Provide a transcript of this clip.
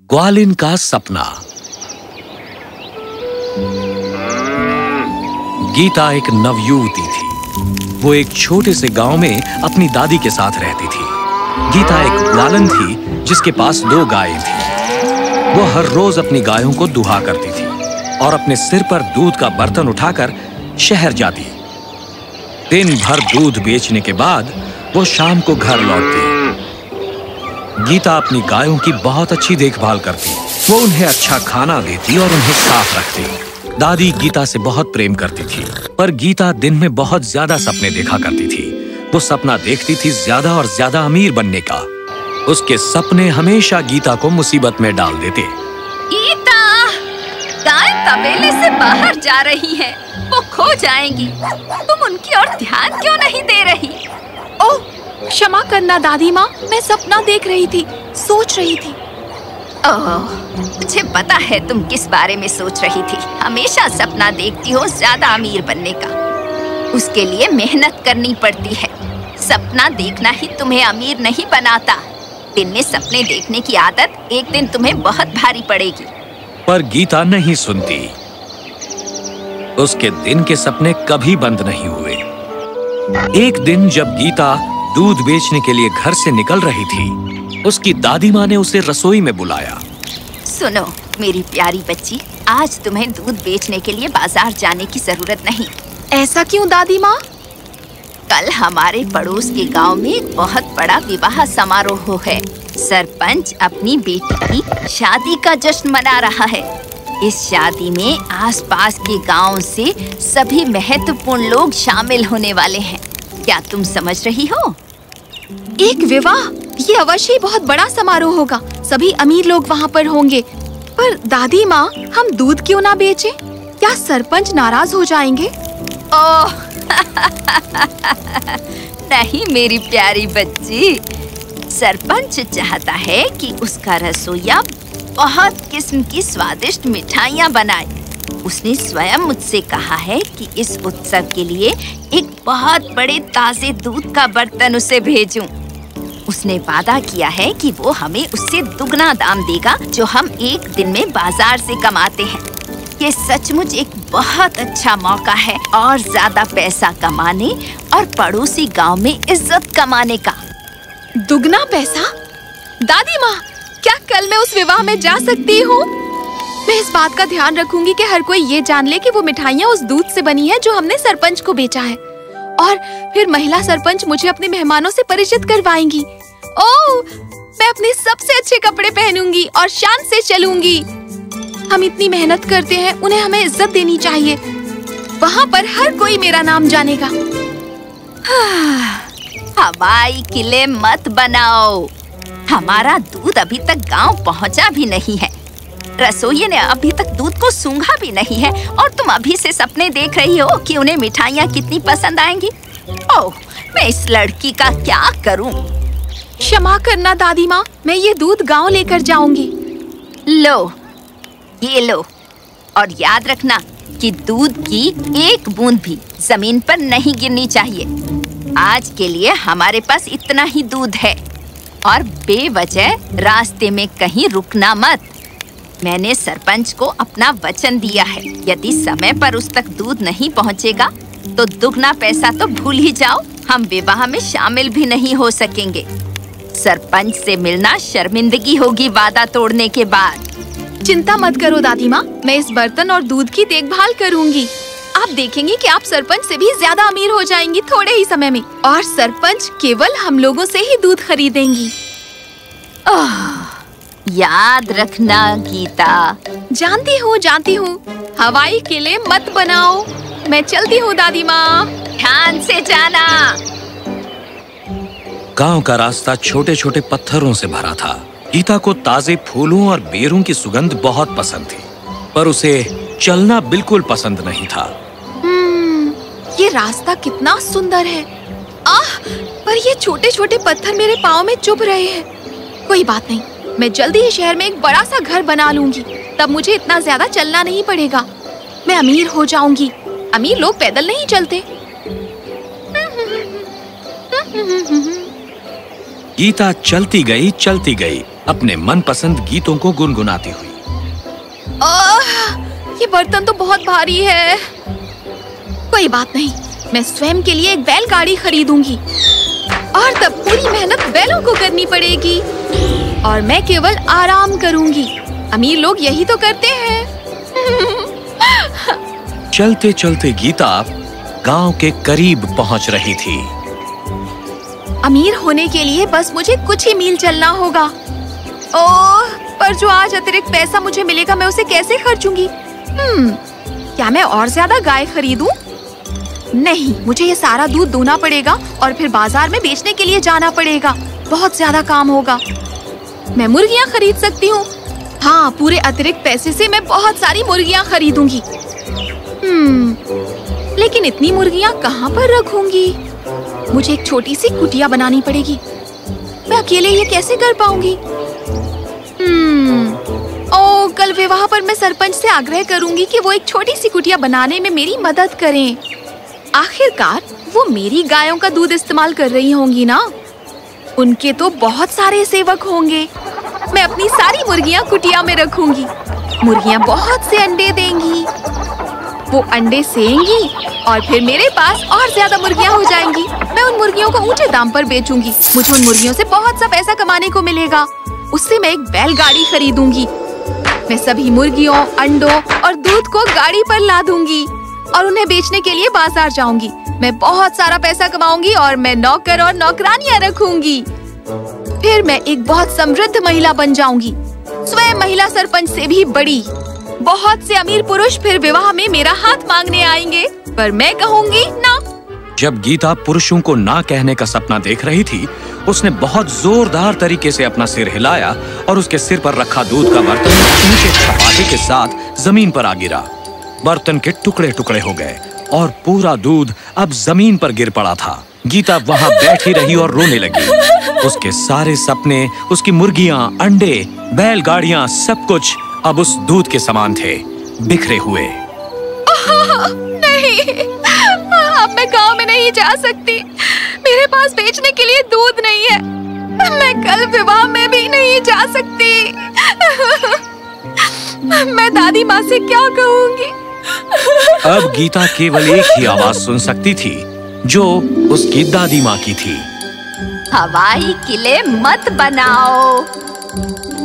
ग्वालिन का सपना। गीता एक नवयुवती थी। वो एक छोटे से गांव में अपनी दादी के साथ रहती थी। गीता एक ग्वालन थी जिसके पास 2 गायें थीं। वो हर रोज अपनी गायों को दुहा करती थी और अपने सिर पर दूध का बर्तन उठाकर शहर जाती। दिन भर दूध बेचने के बाद वो शाम को घर लौटती। गीता अपनी गायों की बहुत अच्छी देखभाल करती। वो उन्हें अच्छा खाना देती और उन्हें साफ रखती। दादी गीता से बहुत प्रेम करती थी, पर गीता दिन में बहुत ज्यादा सपने देखा करती थी। वो सपना देखती थी ज्यादा और ज्यादा अमीर बनने का। उसके सपने हमेशा गीता को मुसीबत में डाल देते। गीता, गाय तबेले से बाहर जा रही है, वो खो जाएंगी। तुम उनकी ओर ध्यान क्यों नहीं दे रही? ओह, क्षमा करना दादी माँ, मैं सपना देख रही थी, सोच रही थी। ओह, मुझे पता है तुम किस बारे में सोच रही थी। हमेशा सपना देखती हो ज्यादा अमीर बनने का। उसके लिए मेहनत करनी पड़ती है। सपना देखना ही तुम्हें अमीर नहीं बनाता। दिन में सपने देखने की आदत एक दिन तुम्हें बहुत भारी पड़ेगी। पर गीता नहीं सुनती। उसके दिन के सपने कभी बंद नहीं हुए। एक दिन जब गीता दूध बेचने के लिए घर से निकल रही थी, उसकी दादी माँ ने उसे रसोई में बुलाया। सुनो मेरी प्यारी बच्ची, आज तुम्हें दूध बेचने के लिए बाजार जाने की जरूरत नहीं। ऐसा क्यों दादी माँ? कल हमारे पड़ोस के गांव में एक बहुत बड़ा विवाह समारोह है। सरपंच अपनी बेटी की शादी का जश्न मना रहा है। इस शादी में आसपास के गांव से सभी महत्वपूर्ण लोग शामिल होने वाले हैं। क्या तुम समझ रही हो? एक विवाह, ये अवश्य ही बहुत बड़ा समारोह होगा। सभी अमीर लोग वहाँ पर होंगे। पर दादी माँ, हम दूध क्यों ना बेचें? क्या सरपंच नाराज हो जाएंगे? ओह नहीं मेरी प्यारी बच्ची, सरपंच चाहता है कि उसका रसोइया बहुत किस्म की स्वादिष्ट मिठाइयाँ बनाए। उसने स्वयं मुझसे कहा है कि इस उत्सव के लिए एक बहुत बड़े ताजे दूध का बर्तन उसे भेजूं। उसने वादा किया है कि वो हमें उससे दुगना दाम देगा जो हम एक दिन में बाजार से कमाते हैं। ये सचमुच एक बहुत अच्छा मौका है और ज्यादा पैसा कमाने और पड़ोसी गांव में इज्जत कमाने का। दुगना पैसा? दादी माँ, क्या कल मैं उस विवाह में जा सकती हूँ? मैं इस बात का ध्यान रखूंगी कि हर कोई ये जान ले कि वो मिठाइयाँ उस दूध से बनी है जो हमने सरपंच को बेचा है। और फिर महिला सरपंच मुझे अपने मेहमानों से परिचित करवाएंगी। ओह, मैं अपने सबसे अच्छे कपड़े पहनूंगी और शान से चलूंगी। हम इतनी मेहनत करते हैं, उन्हें हमें इज्जत देनी चाहिए। वहाँ पर हर कोई मेरा नाम जानेगा। हवाई किले मत बनाओ। हमारा दूध अभी तक गांव पहुँचा भी नहीं है। रसोइये ने अभी तक दूध को सूंघा भी नहीं है और तुम अभी से सपने देख रही हो कि उन्हें मिठाइयाँ कितनी पसंद आएंगी। ओह, मैं इस लड़की का क्या करूं? क्षमा करना दादी माँ, मैं ये दूध गांव लेकर जाऊंगी। लो, ये लो, और याद रखना कि दूध की एक बूंद भी जमीन पर नहीं गिरनी चाहिए। आज के लिए हमारे पास इतना ही दूध है और बेवजह रास्ते में कहीं रुकना मत। मैंने सरपंच को अपना वचन दिया है, यदि समय पर उस तक दूध नहीं पहुंचेगा तो दुगना पैसा तो भूल ही जाओ, हम विवाह में शामिल भी नहीं हो सकेंगे। सरपंच से मिलना शर्मिंदगी होगी वादा तोड़ने के बाद। चिंता मत करो दादी माँ, मैं इस बर्तन और दूध की देखभाल करूंगी। आप देखेंगी कि आप सरपंच से भी ज्यादा अमीर हो जाएंगी थोड़े ही समय में, और सरपंच केवल हम लोगों से ही दूध खरीदेंगी। याद रखना गीता। जानती हूँ। हवाई किले मत बनाओ। मैं चलती हूँ दादी माँ। ध्यान से जाना। गांव का रास्ता छोटे छोटे पत्थरों से भरा था। गीता को ताजे फूलों और बेरों की सुगंध बहुत पसंद थी, पर उसे चलना बिल्कुल पसंद नहीं था। ये रास्ता कितना सुंदर है। पर ये छोटे छोटे पत्थर मेरे पाँव में चुभ रहे हैं। कोई बात नहीं, मैं जल्दी ही शहर में एक बड़ा सा घर बना लूंगी, तब मुझे इतना ज्यादा चलना नहीं पड़ेगा। मैं अमीर हो जाऊंगी। अमीर लोग पैदल नहीं चलते। गीता चलती गई। अपने मनपसंद गीतों को गुनगुनाती हुई। ये बर्तन तो बहुत भारी है। कोई बात नहीं, मैं स्वयं के लिए एक बैलगाड़ी खरीदूंगी और तब पूरी मेहनत बैलों को करनी पड़ेगी और मैं केवल आराम करूंगी। अमीर लोग यही तो करते हैं। चलते चलते गीता गांव के करीब पहुंच रही थी। अमीर होने के लिए बस मुझे कुछ ही मील चलना होगा। ओह, पर जो आज अतिरिक्त पैसा मुझे मिलेगा मैं उसे कैसे खर्चूंगी? क्या मैं और ज्यादा गाय खरीदूं? नहीं, मुझे ये सारा दूध दूहना पड़ेगा और फिर बाजार में बेचने के लिए जाना पड़ेगा। बहुत ज्यादा काम होगा। मैं मुर्गियां खरीद सकती हूँ। हाँ, पूरे अतिरिक्त पैसे से मैं बहुत सारी मुर्गियां खरीदूंगी। लेकिन इतनी मुर्गियां कहाँ पर रखूंगी? मुझे एक छोटी सी कुटिया बनानी पड़ेगी। मैं अकेले ये कैसे कर पाऊंगी? ओह, कल विवाह पर मैं सरपंच से आग्रह करूंगी कि वो एक छोटी सी कुटिया बनाने में मेरी मदद करें। आखिरकार वो मेरी गायों का दूध इस्तेमाल कर रही होंगी ना? उनके तो बहुत सारे सेवक होंगे। मैं अपनी सारी मुर्गियां कुटिया में रखूंगी। मुर्गियां बहुत से अंडे देंगी। वो अंडे सेएंगी और फिर मेरे पास और ज्यादा मुर्गियां हो जाएंगी। मैं उन मुर्गियों को ऊंचे दाम पर बेचूंगी। मुझे उन मुर्गियों से बहुत सा पैसा कमाने को मिलेगा। उससे मैं एक बैलगाड़ी खरीदूंगी। मैं सभी मुर्गियों, अंडों और दूध को गाड़ी पर लादूंगी और उन्हें बेचने के लिए बाजार जाऊंगी। मैं बहुत सारा पैसा कमाऊंगी और मैं नौकर और नौकरानियां रखूंगी। फिर मैं एक बहुत समृद्ध महिला बन जाऊंगी, स्वयं महिला सरपंच से भी बड़ी। बहुत से अमीर पुरुष फिर विवाह में मेरा हाथ मांगने आएंगे, पर मैं कहूंगी ना। जब गीता पुरुषों को ना कहने का सपना देख रही थी, उसने बहुत जोरदार तरीके से अपना सिर हिलाया और उसके सिर पर रखा दूध का बर्तन ऊंचे छपाटे के साथ जमीन पर आ गिरा। बर्तन के टुकड़े टुकड़े हो गए और पूरा दूध अब जमीन पर गिर पड़ा था। गीता वहां बैठी रही और रोने लगी। उसके सारे सपने, उसकी मुर्गियां, अंडे, बैलगाड़ियां, सब कुछ अब उस दूध के समान थे, बिखरे हुए। नहीं, अब मैं गांव में नहीं जा सकती। मेरे पास बेचने के लिए दूध नहीं है। मैं कल विवाह में भी नहीं जा सकती। मैं दादी माँ से क्या कहूँगी? अब गीता केवल एक ही आवाज सुन सकती थी, जो उसकी दादी माँ की थी। हवाई किले मत बनाओ।